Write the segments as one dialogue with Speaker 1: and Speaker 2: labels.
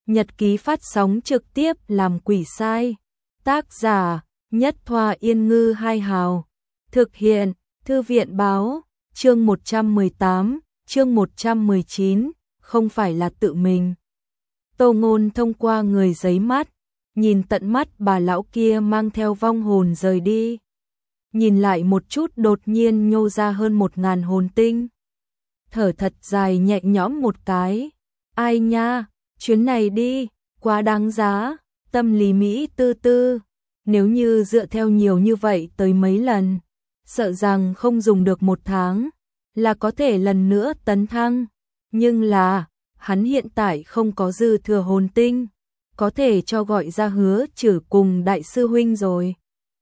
Speaker 1: Nhật ký phát sóng trực tiếp làm quỷ sai. Tác giả Nhất Thoa Yên Ngư Hai Hào. Thực hiện Thư viện Báo. Chương 118, chương 119, không phải là tự mình. Tô Ngôn thông qua người giấy mắt, nhìn tận mắt bà lão kia mang theo vong hồn rời đi. Nhìn lại một chút đột nhiên nhô ra hơn 1000 hồn tinh. Thở thật dài nhẹ nhõm một cái. Ai nha, chuyến này đi, quá đáng giá, tâm lý Mỹ tư tư. Nếu như dựa theo nhiều như vậy tới mấy lần, sợ rằng không dùng được 1 tháng, là có thể lần nữa tấn thăng. Nhưng là, hắn hiện tại không có dư thừa hồn tinh, có thể cho gọi ra Hứa Trử cùng đại sư huynh rồi.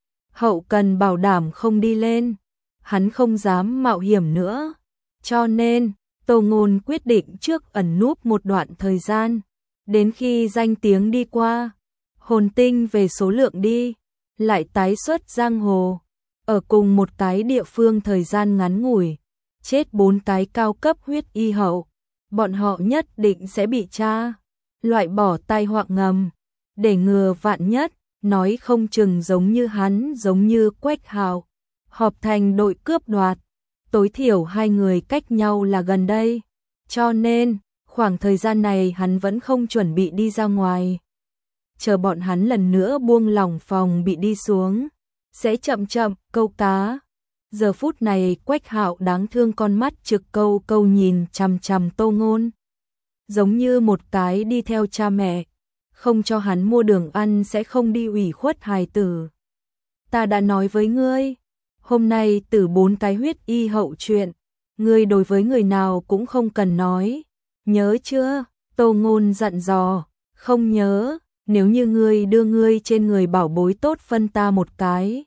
Speaker 1: Hậu cần bảo đảm không đi lên, hắn không dám mạo hiểm nữa. Cho nên, Tô Ngôn quyết định trước ẩn núp một đoạn thời gian, đến khi danh tiếng đi qua, hồn tinh về số lượng đi, lại tái xuất giang hồ, ở cùng một cái địa phương thời gian ngắn ngủi, chết 4 cái cao cấp huyết y hậu, bọn họ nhất định sẽ bị tra, loại bỏ tai họa ngầm, để ngừa vạn nhất, nói không chừng giống như hắn giống như Quách Hạo, họp thành đội cướp đoạt, tối thiểu 2 người cách nhau là gần đây, cho nên, khoảng thời gian này hắn vẫn không chuẩn bị đi ra ngoài. Chờ bọn hắn lần nữa buông lỏng phòng bị đi xuống, sẽ chậm chậm câu cá. Giờ phút này Quách Hạo đáng thương con mắt trực câu câu nhìn chằm chằm Tô Ngôn. Giống như một cái đi theo cha mẹ, không cho hắn mua đường ăn sẽ không đi ủy khuất hài tử. Ta đã nói với ngươi, hôm nay từ 4 cái huyết y hậu chuyện, ngươi đối với người nào cũng không cần nói. Nhớ chưa? Tô Ngôn dặn dò. Không nhớ, nếu như ngươi đưa ngươi trên người bảo bối tốt phân ta một cái,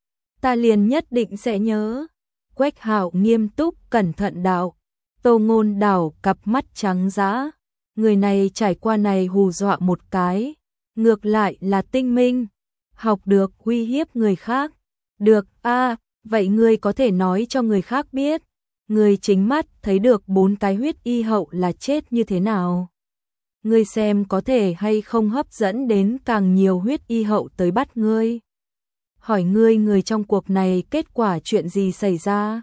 Speaker 1: ta liền nhất định sẽ nhớ. Quách Hạo nghiêm túc cẩn thận đạo. Tô Ngôn đảo cặp mắt trắng dã. Người này trải qua này hù dọa một cái, ngược lại là tinh minh, học được uy hiếp người khác. Được a, vậy ngươi có thể nói cho người khác biết, ngươi chính mắt thấy được 4 cái huyết y hậu là chết như thế nào. Ngươi xem có thể hay không hấp dẫn đến càng nhiều huyết y hậu tới bắt ngươi. Hỏi ngươi người trong cuộc này kết quả chuyện gì xảy ra?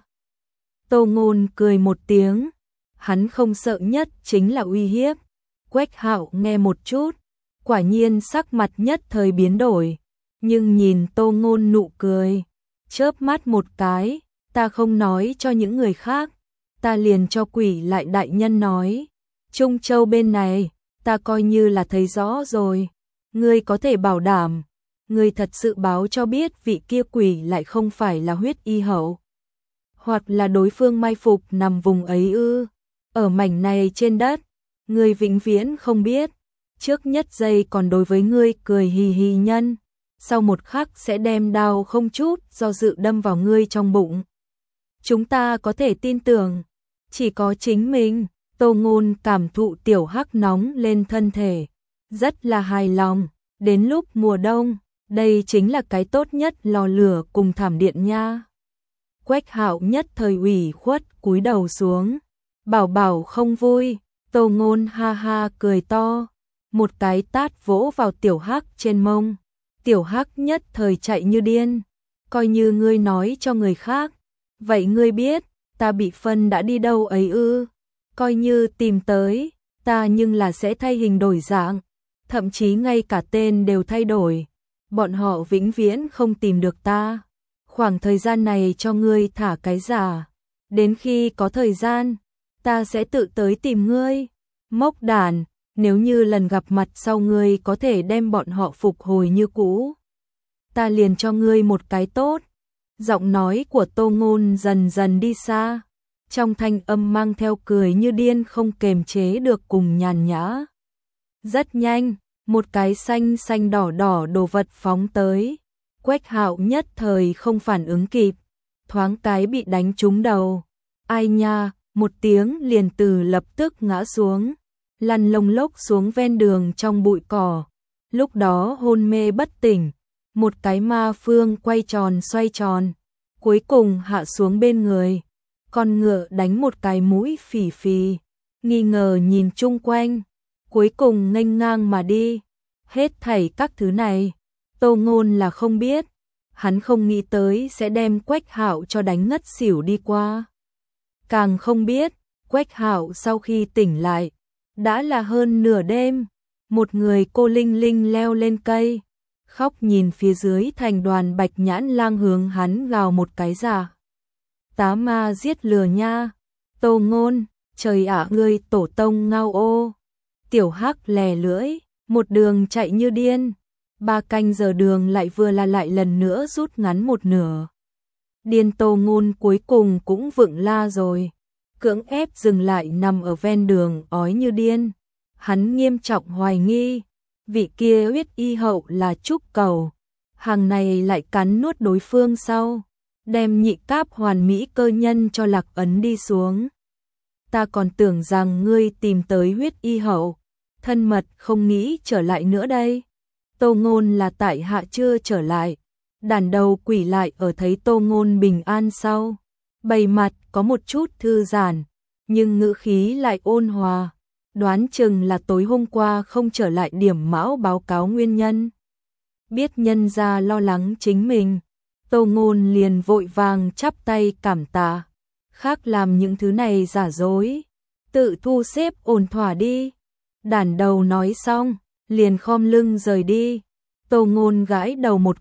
Speaker 1: Tô Ngôn cười một tiếng, hắn không sợ nhất chính là uy hiếp. Quách Hạo nghe một chút, quả nhiên sắc mặt nhất thời biến đổi, nhưng nhìn Tô Ngôn nụ cười, chớp mắt một cái, ta không nói cho những người khác, ta liền cho Quỷ Lại đại nhân nói. Trung Châu bên này, ta coi như là thấy rõ rồi, ngươi có thể bảo đảm, ngươi thật sự báo cho biết vị kia Quỷ Lại không phải là huyết y hậu, hoặc là đối phương mai phục nằm vùng ấy ư? Ở mảnh này trên đất, ngươi vĩnh viễn không biết, trước nhất giây còn đối với ngươi cười hì hì nhân, sau một khắc sẽ đem đao không chút do dự đâm vào ngươi trong bụng. Chúng ta có thể tin tưởng, chỉ có chính mình. Tô Ngôn cảm thụ tiểu hắc nóng lên thân thể, rất là hài lòng. Đến lúc mùa đông, đây chính là cái tốt nhất lò lửa cùng thảm điện nha. Quách Hạo nhất thời ủy khuất cúi đầu xuống, bảo bảo không vui. Tô Ngôn ha ha cười to, một cái tát vỗ vào tiểu hắc trên mông. Tiểu hắc nhất thời chạy như điên. Coi như ngươi nói cho người khác, vậy ngươi biết ta bị phân đã đi đâu ấy ư? Coi như tìm tới, ta nhưng là sẽ thay hình đổi dạng, thậm chí ngay cả tên đều thay đổi. Bọn họ vĩnh viễn không tìm được ta. Khoảng thời gian này cho ngươi thả cái giả, đến khi có thời gian, ta sẽ tự tới tìm ngươi. Mốc đàn, nếu như lần gặp mặt sau ngươi có thể đem bọn họ phục hồi như cũ, ta liền cho ngươi một cái tốt. Giọng nói của Tô Ngôn dần dần đi xa, trong thanh âm mang theo cười như điên không kềm chế được cùng nhàn nhã. Rất nhanh, một cái xanh xanh đỏ đỏ đồ vật phóng tới. Quách Hạo nhất thời không phản ứng kịp, thoáng cái bị đánh trúng đầu. Ai nha, một tiếng liền từ lập tức ngã xuống, lăn lông lốc xuống ven đường trong bụi cỏ. Lúc đó hôn mê bất tỉnh, một cái ma phương quay tròn xoay tròn, cuối cùng hạ xuống bên người. Con ngựa đánh một cái mũi phì phì, nghi ngờ nhìn chung quanh, cuối cùng nghênh ngang mà đi. Hết thảy các thứ này, Tô Ngôn là không biết, hắn không nghĩ tới sẽ đem Quách Hạo cho đánh ngất xỉu đi qua. Càng không biết, Quách Hạo sau khi tỉnh lại, đã là hơn nửa đêm, một người cô linh linh leo lên cây, khóc nhìn phía dưới thành đoàn Bạch Nhãn Lang hướng hắn gào một cái giả. Tá ma giết lừa nha, Tô Ngôn, trời ạ ngươi tổ tông ngao ô. Tiểu Hắc lè lưỡi, một đường chạy như điên, 3 canh giờ đường lại vừa là lại lần nữa rút ngắn một nửa. Điên Tô Ngôn cuối cùng cũng vựng la rồi, cưỡng ép dừng lại nằm ở ven đường ói như điên. Hắn nghiêm trọng hoài nghi, vị kia huyết y hậu là Trúc Cầu, hàng này lại cắn nuốt đối phương sau, đem nhị cáp hoàn mỹ cơ nhân cho Lạc Ấn đi xuống. Ta còn tưởng rằng ngươi tìm tới huyết y hậu, thân mật không nghĩ trở lại nữa đây. Tô Ngôn là tại hạ chưa trở lại, đàn đầu quỷ lại ở thấy Tô Ngôn bình an sau, bày mặt có một chút thư giãn, nhưng ngữ khí lại ôn hòa, đoán chừng là tối hôm qua không trở lại điểm mão báo cáo nguyên nhân. Biết nhân gia lo lắng chính mình, Tô Ngôn liền vội vàng chắp tay cảm tạ, khác làm những thứ này giả dối, tự thu xếp ổn thỏa đi. Đàn đầu nói xong, liền khom lưng rời đi. Tô Ngôn gãi đầu một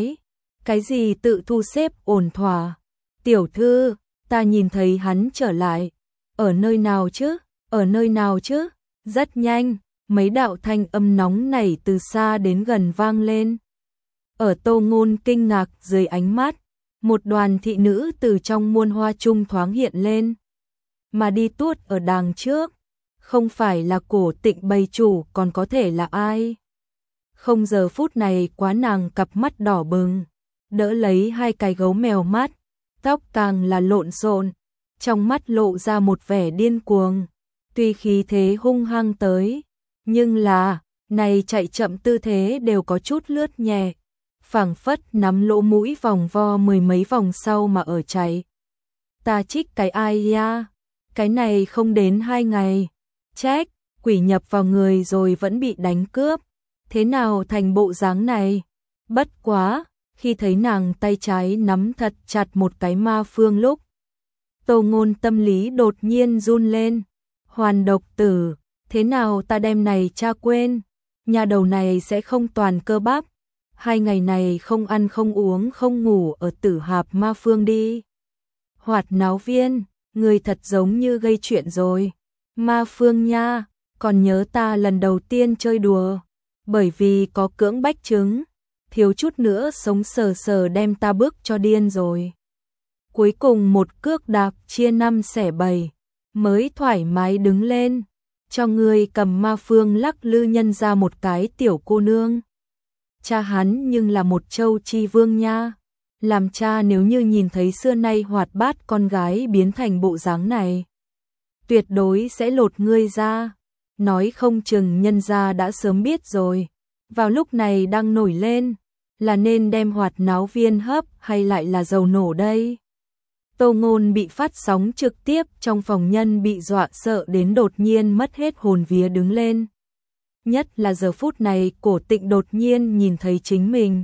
Speaker 1: cái gì tự thu xếp ổn thỏa? Tiểu thư, ta nhìn thấy hắn trở lại, ở nơi nào chứ? Ở nơi nào chứ? Rất nhanh, mấy đạo thanh âm nóng nảy từ xa đến gần vang lên. Ở Tô Ngôn kinh ngạc dưới ánh mắt, một đoàn thị nữ từ trong muôn hoa trung thoáng hiện lên, mà đi tuốt ở đằng trước, không phải là Cổ Tịnh bầy chủ còn có thể là ai? Không, giờ phút này quá nàng cặp mắt đỏ bừng, đỡ lấy hai cái gấu mèo mắt, tóc càng là lộn xộn, trong mắt lộ ra một vẻ điên cuồng, tuy khí thế hung hăng tới, nhưng là, này chạy chậm tư thế đều có chút lướt nhẹ, phảng phất nắm lỗ mũi vòng vo mười mấy vòng sau mà ở chạy. Ta trích cái ai ya, cái này không đến 2 ngày, trách, quỷ nhập vào người rồi vẫn bị đánh cướp, thế nào thành bộ dáng này? Bất quá, khi thấy nàng tay trái nắm thật chặt một cái ma phương lúc, Tô Ngôn tâm lý đột nhiên run lên. Hoàn độc tử, thế nào ta đem này cha quên, nhà đầu này sẽ không toàn cơ bắp, 2 ngày này không ăn không uống không ngủ ở Tử Hạp ma phương đi. Hoạt náo viên, người thật giống như gây chuyện rồi. Ma phương nha, còn nhớ ta lần đầu tiên chơi đùa, bởi vì có cưỡng bách chứng, thiếu chút nữa sống sờ sờ đem ta bước cho điên rồi. Cuối cùng một cước đạp chia 5 xẻ 7, mới thoải mái đứng lên, cho người cầm ma phương lắc lư nhân ra một cái tiểu cô nương. Cha hắn nhưng là một châu chi vương nha, làm cha nếu như nhìn thấy xưa nay hoạt bát con gái biến thành bộ dáng này, tuyệt đối sẽ lột ngươi ra, nói không chừng nhân gia đã sớm biết rồi, vào lúc này đang nổi lên, là nên đem hoạt náo viên hấp hay lại là dầu nổ đây. Tô Ngôn bị phát sóng trực tiếp trong phòng nhân bị dọa sợ đến đột nhiên mất hết hồn vía đứng lên. Nhất là giờ phút này Cổ Tịnh đột nhiên nhìn thấy chính mình.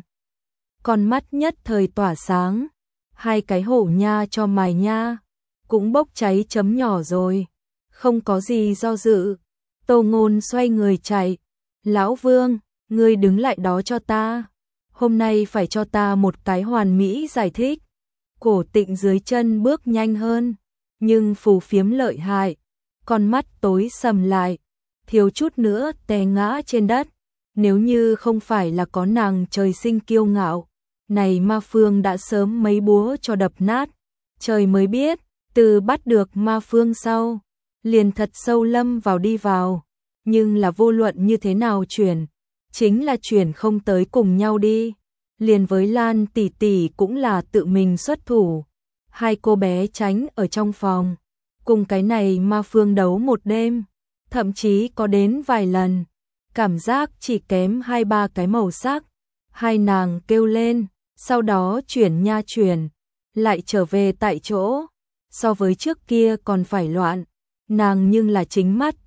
Speaker 1: Con mắt nhất thời tỏa sáng, 2 cái hổ nha cho mài nha, cũng bốc cháy chấm nhỏ rồi, không có gì do dự. Tô Ngôn xoay người chạy, Lão Vương, ngươi đứng lại đó cho ta, hôm nay phải cho ta một cái hoàn mỹ giải thích. Cổ Tịnh dưới chân bước nhanh hơn, nhưng phù phiếm lợi hại, con mắt tối sầm lại, thiếu chút nữa té ngã trên đất. Nếu như không phải là có nàng trời sinh kiêu ngạo, này ma phương đã sớm mấy búa cho đập nát. Trời mới biết, từ bắt được ma phương sau, liền thật sâu lâm vào đi vào, nhưng là vô luận như thế nào chuyển, chính là chuyển không tới cùng nhau đi. Liền với Lan tỷ tỷ cũng là tự mình xuất thủ, 2 cô bé tránh ở trong phòng, cùng cái này ma phương đấu một đêm, thậm chí có đến vài lần, cảm giác chỉ kém 2-3 cái màu sắc, 2 nàng kêu lên, sau đó chuyển nha chuyển, lại trở về tại chỗ, so với trước kia còn phải loạn, nàng nhưng là chính mắt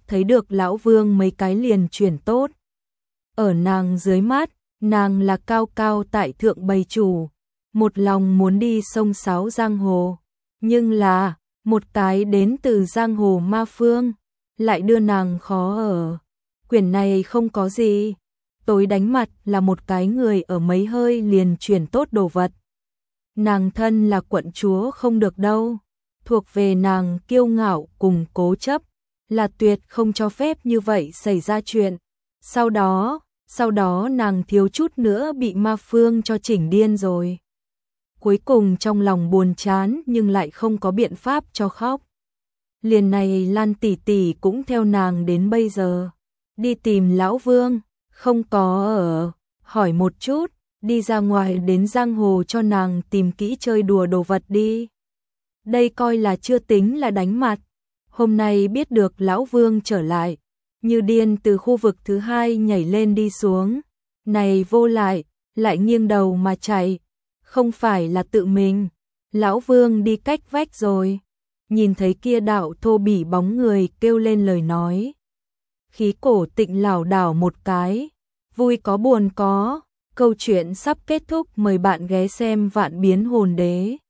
Speaker 1: thấy được lão Vương mấy cái liền chuyển tốt. Ở nàng dưới mắt, nàng là cao cao tại thượng bầy chủ, một lòng muốn đi sông sáo giang hồ, nhưng là một cái đến từ giang hồ ma phương, lại đưa nàng khó ở. Quyển này không có gì, tối đánh mặt là một cái người ở mấy hơi liền chuyển tốt đồ vật. Nàng thân là quận chúa không được đâu, thuộc về nàng kiêu ngạo cùng cố chấp, là tuyệt không cho phép như vậy xảy ra chuyện. Sau đó nàng thiếu chút nữa bị ma phương cho chỉnh điên rồi. Cuối cùng trong lòng buồn chán nhưng lại không có biện pháp cho khóc. Liền này Lan tỷ tỷ cũng theo nàng đến bây giờ. Đi tìm lão Vương, không có ở, hỏi một chút, đi ra ngoài đến giang hồ cho nàng tìm kỹ chơi đùa đồ vật đi. Đây coi là chưa tính là đánh mặt. Hôm nay biết được lão Vương trở lại, như điên từ khu vực thứ hai nhảy lên đi xuống. Này vô lại nghiêng đầu mà chạy, không phải là tự mình. Lão Vương đi cách vách rồi. Nhìn thấy kia đạo thô bỉ bóng người kêu lên lời nói. Khí cổ Tịnh lảo đảo một cái, vui có buồn có. Câu chuyện sắp kết thúc, mời bạn ghé xem Vạn Biến Hồn Đế.